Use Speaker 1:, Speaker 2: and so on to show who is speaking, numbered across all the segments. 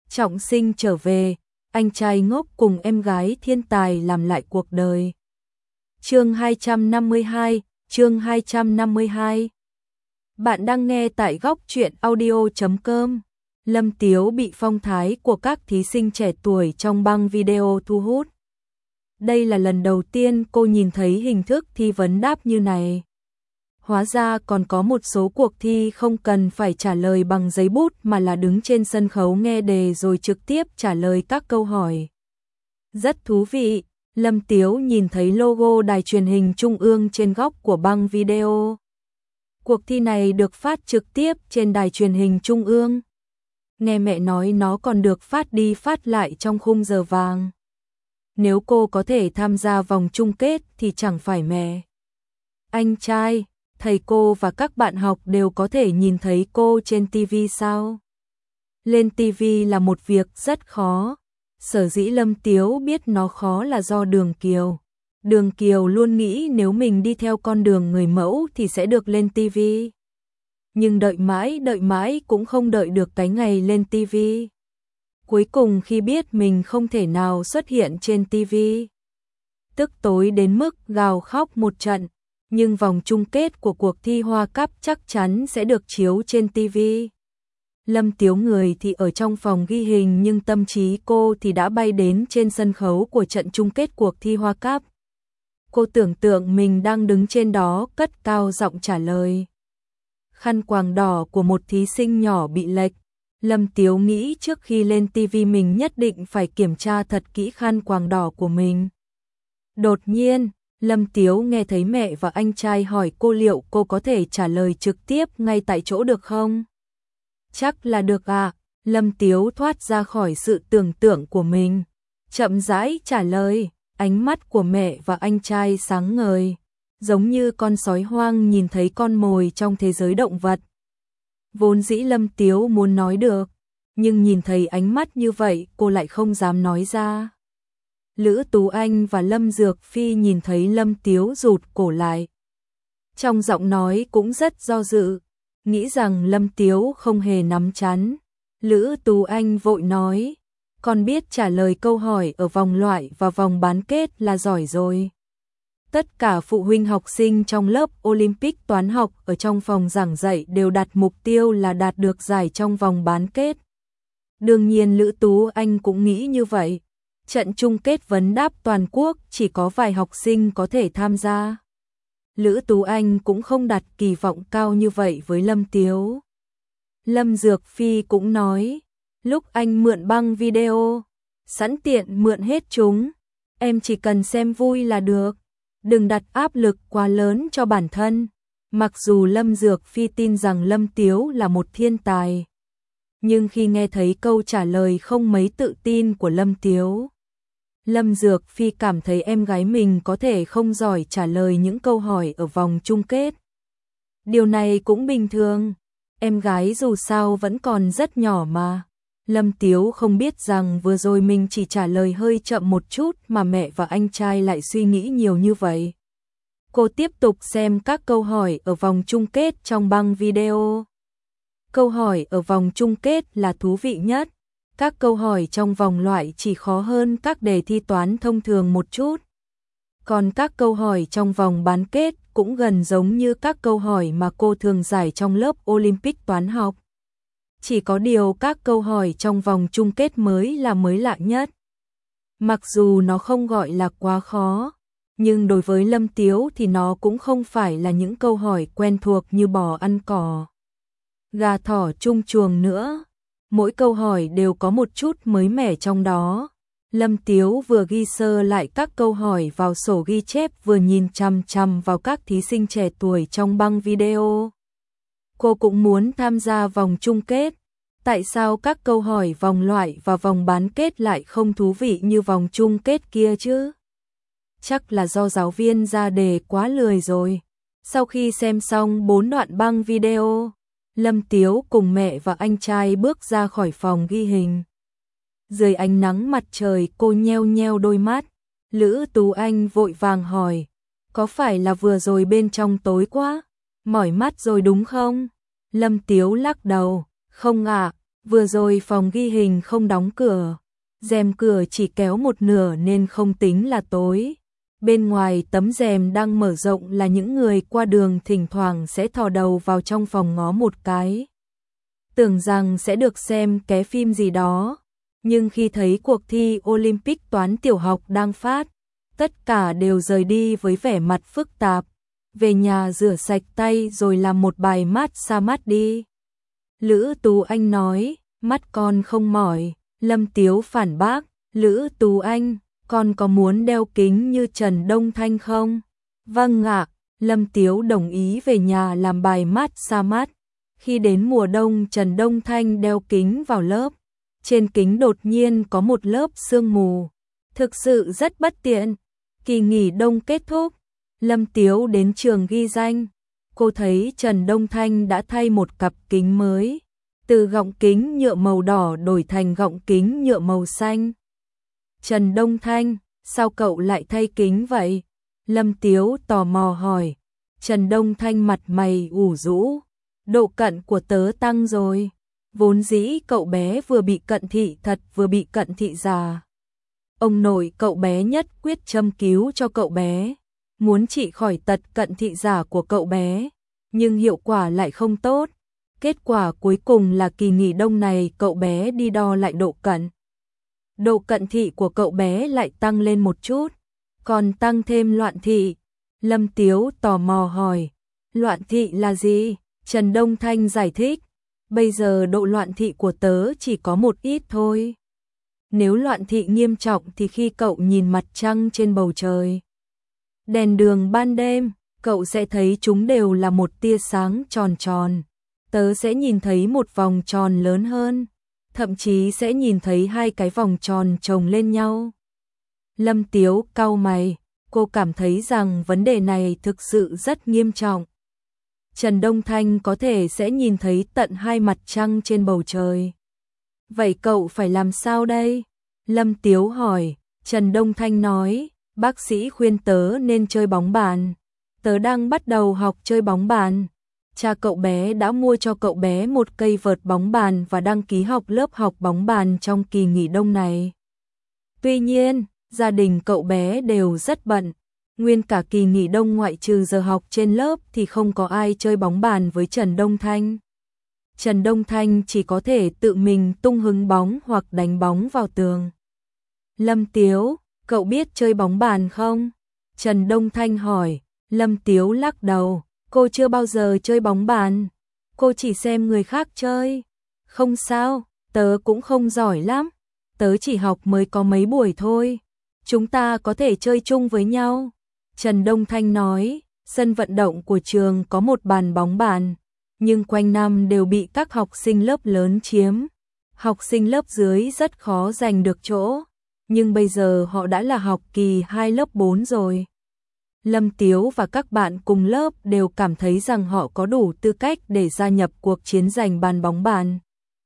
Speaker 1: trọng sinh trở về, anh trai ngốc cùng em gái thiên tài làm lại cuộc đời. Chương 252. Bạn đang nghe tại góc truyện audio.com. Lâm Tiếu bị phong thái của các thí sinh trẻ tuổi trong băng video thu hút. Đây là lần đầu tiên cô nhìn thấy hình thức thi vấn đáp như này. Hóa ra còn có một số cuộc thi không cần phải trả lời bằng giấy bút mà là đứng trên sân khấu nghe đề rồi trực tiếp trả lời các câu hỏi. Rất thú vị, Lâm Tiếu nhìn thấy logo đài truyền hình trung ương trên góc của băng video. Cuộc thi này được phát trực tiếp trên đài truyền hình trung ương. Nghe mẹ nói nó còn được phát đi phát lại trong khung giờ vàng. Nếu cô có thể tham gia vòng chung kết thì chẳng phải mẹ. Anh trai, thầy cô và các bạn học đều có thể nhìn thấy cô trên TV sao? Lên TV là một việc rất khó. Sở dĩ Lâm Tiếu biết nó khó là do Đường Kiều. Đường Kiều luôn nghĩ nếu mình đi theo con đường người mẫu thì sẽ được lên TV. Nhưng đợi mãi cũng không đợi được cái ngày lên TV. Cuối cùng khi biết mình không thể nào xuất hiện trên TV, tức tối đến mức gào khóc một trận. Nhưng vòng chung kết của cuộc thi Hoa Cắp chắc chắn sẽ được chiếu trên TV. Lâm Tiếu người thì ở trong phòng ghi hình nhưng tâm trí cô thì đã bay đến trên sân khấu của trận chung kết cuộc thi Hoa Cắp. Cô tưởng tượng mình đang đứng trên đó cất cao giọng trả lời. Khăn quàng đỏ của một thí sinh nhỏ bị lệch. Lâm Tiếu nghĩ trước khi lên TV mình nhất định phải kiểm tra thật kỹ khăn quàng đỏ của mình. Đột nhiên, Lâm Tiếu nghe thấy mẹ và anh trai hỏi cô liệu cô có thể trả lời trực tiếp ngay tại chỗ được không? Chắc là được ạ. Lâm Tiếu thoát ra khỏi sự tưởng tượng của mình. Chậm rãi trả lời, ánh mắt của mẹ và anh trai sáng ngời. Giống như con sói hoang nhìn thấy con mồi trong thế giới động vật. Vốn dĩ Lâm Tiếu muốn nói được, nhưng nhìn thấy ánh mắt như vậy cô lại không dám nói ra. Lữ Tú Anh và Lâm Dược Phi nhìn thấy Lâm Tiếu rụt cổ lại. Trong giọng nói cũng rất do dự, nghĩ rằng Lâm Tiếu không hề nắm chắn. Lữ Tú Anh vội nói, con biết trả lời câu hỏi ở vòng loại và vòng bán kết là giỏi rồi. Tất cả phụ huynh học sinh trong lớp Olympic toán học ở trong phòng giảng dạy đều đặt mục tiêu là đạt được giải trong vòng bán kết. Đương nhiên Lữ Tú Anh cũng nghĩ như vậy. Trận chung kết vấn đáp toàn quốc chỉ có vài học sinh có thể tham gia. Lữ Tú Anh cũng không đặt kỳ vọng cao như vậy với Lâm Tiếu. Lâm Dược Phi cũng nói, lúc anh mượn băng video, sẵn tiện mượn hết chúng, em chỉ cần xem vui là được, đừng đặt áp lực quá lớn cho bản thân. Mặc dù Lâm Dược Phi tin rằng Lâm Tiếu là một thiên tài, nhưng khi nghe thấy câu trả lời không mấy tự tin của Lâm Tiếu, Lâm Dược Phi cảm thấy em gái mình có thể không giỏi trả lời những câu hỏi ở vòng chung kết. Điều này cũng bình thường, em gái dù sao vẫn còn rất nhỏ mà. Lâm Tiếu không biết rằng vừa rồi mình chỉ trả lời hơi chậm một chút mà mẹ và anh trai lại suy nghĩ nhiều như vậy. Cô tiếp tục xem các câu hỏi ở vòng chung kết trong băng video. Câu hỏi ở vòng chung kết là thú vị nhất. Các câu hỏi trong vòng loại chỉ khó hơn các đề thi toán thông thường một chút. Còn các câu hỏi trong vòng bán kết cũng gần giống như các câu hỏi mà cô thường giải trong lớp Olympic toán học. Chỉ có điều các câu hỏi trong vòng chung kết mới lạ nhất. Mặc dù nó không gọi là quá khó, nhưng đối với Lâm Tiếu thì nó cũng không phải là những câu hỏi quen thuộc như bò ăn cỏ, gà thỏ chung chuồng nữa. Mỗi câu hỏi đều có một chút mới mẻ trong đó. Lâm Tiếu vừa ghi sơ lại các câu hỏi vào sổ ghi chép vừa nhìn chằm chằm vào các thí sinh trẻ tuổi trong băng video. Cô cũng muốn tham gia vòng chung kết. Tại sao các câu hỏi vòng loại và vòng bán kết lại không thú vị như vòng chung kết kia chứ? Chắc là do giáo viên ra đề quá lười rồi. Sau khi xem xong 4 đoạn băng video, Lâm Tiếu cùng mẹ và anh trai bước ra khỏi phòng ghi hình. Dưới ánh nắng mặt trời cô nheo nheo đôi mắt. Lữ Tú Anh vội vàng hỏi, có phải là vừa rồi bên trong tối quá, mỏi mắt rồi đúng không? Lâm Tiếu lắc đầu, không ạ, Vừa rồi phòng ghi hình không đóng cửa, rèm cửa chỉ kéo một nửa nên không tính là tối. Bên ngoài tấm rèm đang mở rộng là những người qua đường thỉnh thoảng sẽ thò đầu vào trong phòng ngó một cái. Tưởng rằng sẽ được xem ké phim gì đó, nhưng khi thấy cuộc thi Olympic toán tiểu học đang phát, tất cả đều rời đi với vẻ mặt phức tạp. Về nhà rửa sạch tay rồi làm một bài massage mắt đi. Lữ Tú Anh nói, mắt con không mỏi. Lâm Tiếu phản bác, Lữ Tú Anh, con có muốn đeo kính như Trần Đông Thanh không? Vâng ạ, Lâm Tiếu đồng ý về nhà làm bài massage mắt. Khi đến mùa đông Trần Đông Thanh đeo kính vào lớp. Trên kính đột nhiên có một lớp sương mù. Thực sự rất bất tiện. Kỳ nghỉ đông kết thúc. Lâm Tiếu đến trường ghi danh. Cô thấy Trần Đông Thanh đã thay một cặp kính mới. Từ gọng kính nhựa màu đỏ đổi thành gọng kính nhựa màu xanh. Trần Đông Thanh, sao cậu lại thay kính vậy? Lâm Tiếu tò mò hỏi. Trần Đông Thanh mặt mày ủ rũ. Độ cận của tớ tăng rồi. Vốn dĩ cậu bé vừa bị cận thị thật vừa bị cận thị già. Ông nội cậu bé nhất quyết châm cứu cho cậu bé. Muốn trị khỏi tật cận thị giả của cậu bé. Nhưng hiệu quả lại không tốt. Kết quả cuối cùng là kỳ nghỉ đông này cậu bé đi đo lại độ cận. Độ cận thị của cậu bé lại tăng lên một chút. Còn tăng thêm loạn thị. Lâm Tiếu tò mò hỏi. Loạn thị là gì? Trần Đông Thanh giải thích. Bây giờ độ loạn thị của tớ chỉ có một ít thôi. Nếu loạn thị nghiêm trọng thì khi cậu nhìn mặt trăng trên bầu trời, đèn đường ban đêm, cậu sẽ thấy chúng đều là một tia sáng tròn tròn. Tớ sẽ nhìn thấy một vòng tròn lớn hơn, thậm chí sẽ nhìn thấy hai cái vòng tròn chồng lên nhau. Lâm Tiếu cau mày, cô cảm thấy rằng vấn đề này thực sự rất nghiêm trọng. Trần Đông Thanh có thể sẽ nhìn thấy tận hai mặt trăng trên bầu trời. Vậy cậu phải làm sao đây? Lâm Tiếu hỏi. Trần Đông Thanh nói, bác sĩ khuyên tớ nên chơi bóng bàn. Tớ đang bắt đầu học chơi bóng bàn. Cha cậu bé đã mua cho cậu bé một cây vợt bóng bàn và đăng ký học lớp học bóng bàn trong kỳ nghỉ đông này. Tuy nhiên, gia đình cậu bé đều rất bận. Nguyên cả kỳ nghỉ đông ngoại trừ giờ học trên lớp thì không có ai chơi bóng bàn với Trần Đông Thanh. Trần Đông Thanh chỉ có thể tự mình tung hứng bóng hoặc đánh bóng vào tường. Lâm Tiếu, cậu biết chơi bóng bàn không? Trần Đông Thanh hỏi. Lâm Tiếu lắc đầu, cô chưa bao giờ chơi bóng bàn. Cô chỉ xem người khác chơi. Không sao, tớ cũng không giỏi lắm. Tớ chỉ học mới có mấy buổi thôi. Chúng ta có thể chơi chung với nhau. Trần Đông Thanh nói, sân vận động của trường có một bàn bóng bàn, nhưng quanh năm đều bị các học sinh lớp lớn chiếm. Học sinh lớp dưới rất khó giành được chỗ, nhưng bây giờ họ đã là học kỳ 2 lớp 4 rồi. Lâm Tiếu và các bạn cùng lớp đều cảm thấy rằng họ có đủ tư cách để gia nhập cuộc chiến giành bàn bóng bàn.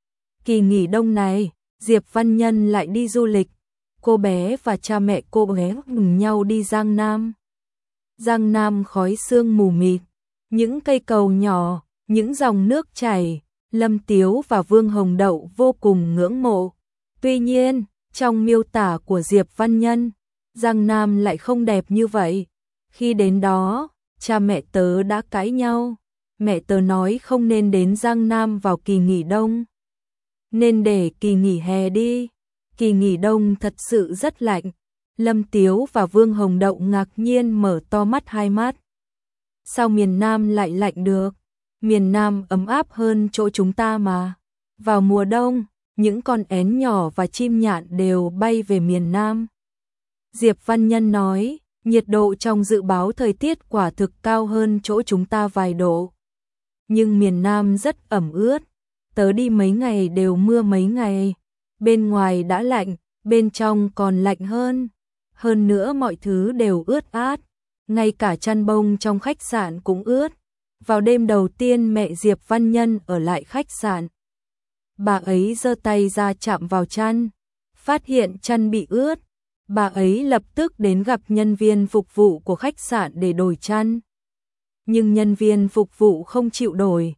Speaker 1: Kỳ nghỉ đông này, Diệp Văn Nhân lại đi du lịch. Cô bé và cha mẹ cô bé cùng nhau đi Giang Nam. Giang Nam khói sương mù mịt, những cây cầu nhỏ, những dòng nước chảy, Lâm Tiếu và Vương Hồng Đậu vô cùng ngưỡng mộ. Tuy nhiên, trong miêu tả của Diệp Văn Nhân, Giang Nam lại không đẹp như vậy. Khi đến đó, cha mẹ tớ đã cãi nhau. Mẹ tớ nói không nên đến Giang Nam vào kỳ nghỉ đông, nên để kỳ nghỉ hè đi. Kỳ nghỉ đông thật sự rất lạnh. Lâm Tiếu và Vương Hồng Đậu ngạc nhiên mở to mắt hai mắt. Sao miền Nam lại lạnh được? Miền Nam ấm áp hơn chỗ chúng ta mà. Vào mùa đông, những con én nhỏ và chim nhạn đều bay về miền Nam. Diệp Văn Nhân nói, nhiệt độ trong dự báo thời tiết quả thực cao hơn chỗ chúng ta vài độ. Nhưng miền Nam rất ẩm ướt. Tớ đi mấy ngày đều mưa mấy ngày. Bên ngoài đã lạnh, bên trong còn lạnh hơn. Hơn nữa mọi thứ đều ướt át. Ngay cả chăn bông trong khách sạn cũng ướt. Vào đêm đầu tiên mẹ Diệp Văn Nhân ở lại khách sạn, bà ấy giơ tay ra chạm vào chăn, phát hiện chăn bị ướt. Bà ấy lập tức đến gặp nhân viên phục vụ của khách sạn để đổi chăn. Nhưng nhân viên phục vụ không chịu đổi.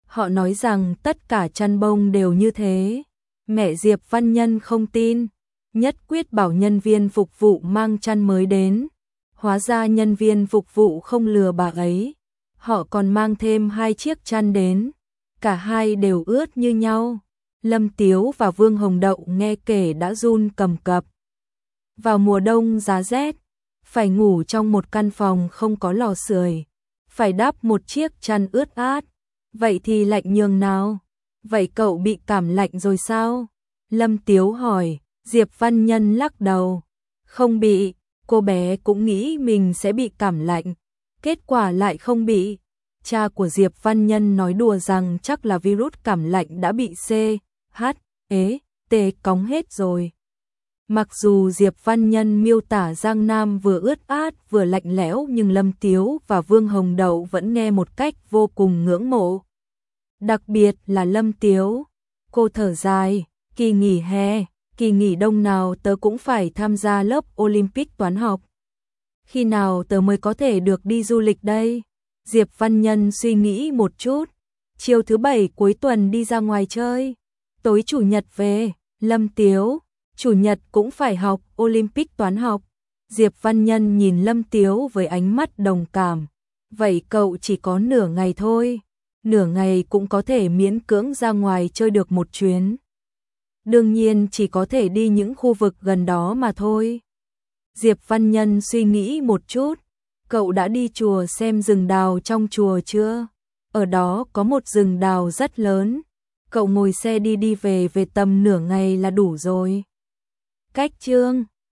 Speaker 1: Họ nói rằng tất cả chăn bông đều như thế. Mẹ Diệp Văn Nhân không tin, nhất quyết bảo nhân viên phục vụ mang chăn mới đến. Hóa ra nhân viên phục vụ không lừa bà ấy. Họ còn mang thêm 2 chiếc chăn đến. Cả hai đều ướt như nhau. Lâm Tiếu và Vương Hồng Đậu nghe kể đã run cầm cập. Vào mùa đông giá rét, phải ngủ trong một căn phòng không có lò sưởi, phải đắp một chiếc chăn ướt át. Vậy thì lạnh nhường nào? Vậy cậu bị cảm lạnh rồi sao? Lâm Tiếu hỏi. Diệp Văn Nhân lắc đầu. Không bị, cô bé cũng nghĩ mình sẽ bị cảm lạnh. Kết quả lại không bị. Cha của Diệp Văn Nhân nói đùa rằng chắc là virus cảm lạnh đã bị C, H, E, T cóng hết rồi. Mặc dù Diệp Văn Nhân miêu tả Giang Nam vừa ướt át vừa lạnh lẽo nhưng Lâm Tiếu và Vương Hồng Đậu vẫn nghe một cách vô cùng ngưỡng mộ. Đặc biệt là Lâm Tiếu. Cô thở dài, kỳ nghỉ hè, kỳ nghỉ đông nào tớ cũng phải tham gia lớp Olympic toán học. Khi nào tớ mới có thể được đi du lịch đây? Diệp Văn Nhân suy nghĩ một chút. Chiều thứ 7 cuối tuần đi ra ngoài chơi. Tối chủ nhật về. Lâm Tiếu, chủ nhật cũng phải học Olympic toán học. Diệp Văn Nhân nhìn Lâm Tiếu với ánh mắt đồng cảm. Vậy cậu chỉ có nửa ngày thôi. Nửa ngày cũng có thể miễn cưỡng ra ngoài chơi được một chuyến. Đương nhiên chỉ có thể đi những khu vực gần đó mà thôi. Diệp Văn Nhân suy nghĩ một chút. Cậu đã đi chùa xem rừng đào trong chùa chưa? Ở đó có một rừng đào rất lớn. Cậu ngồi xe đi về tầm nửa ngày là đủ rồi. Cách chương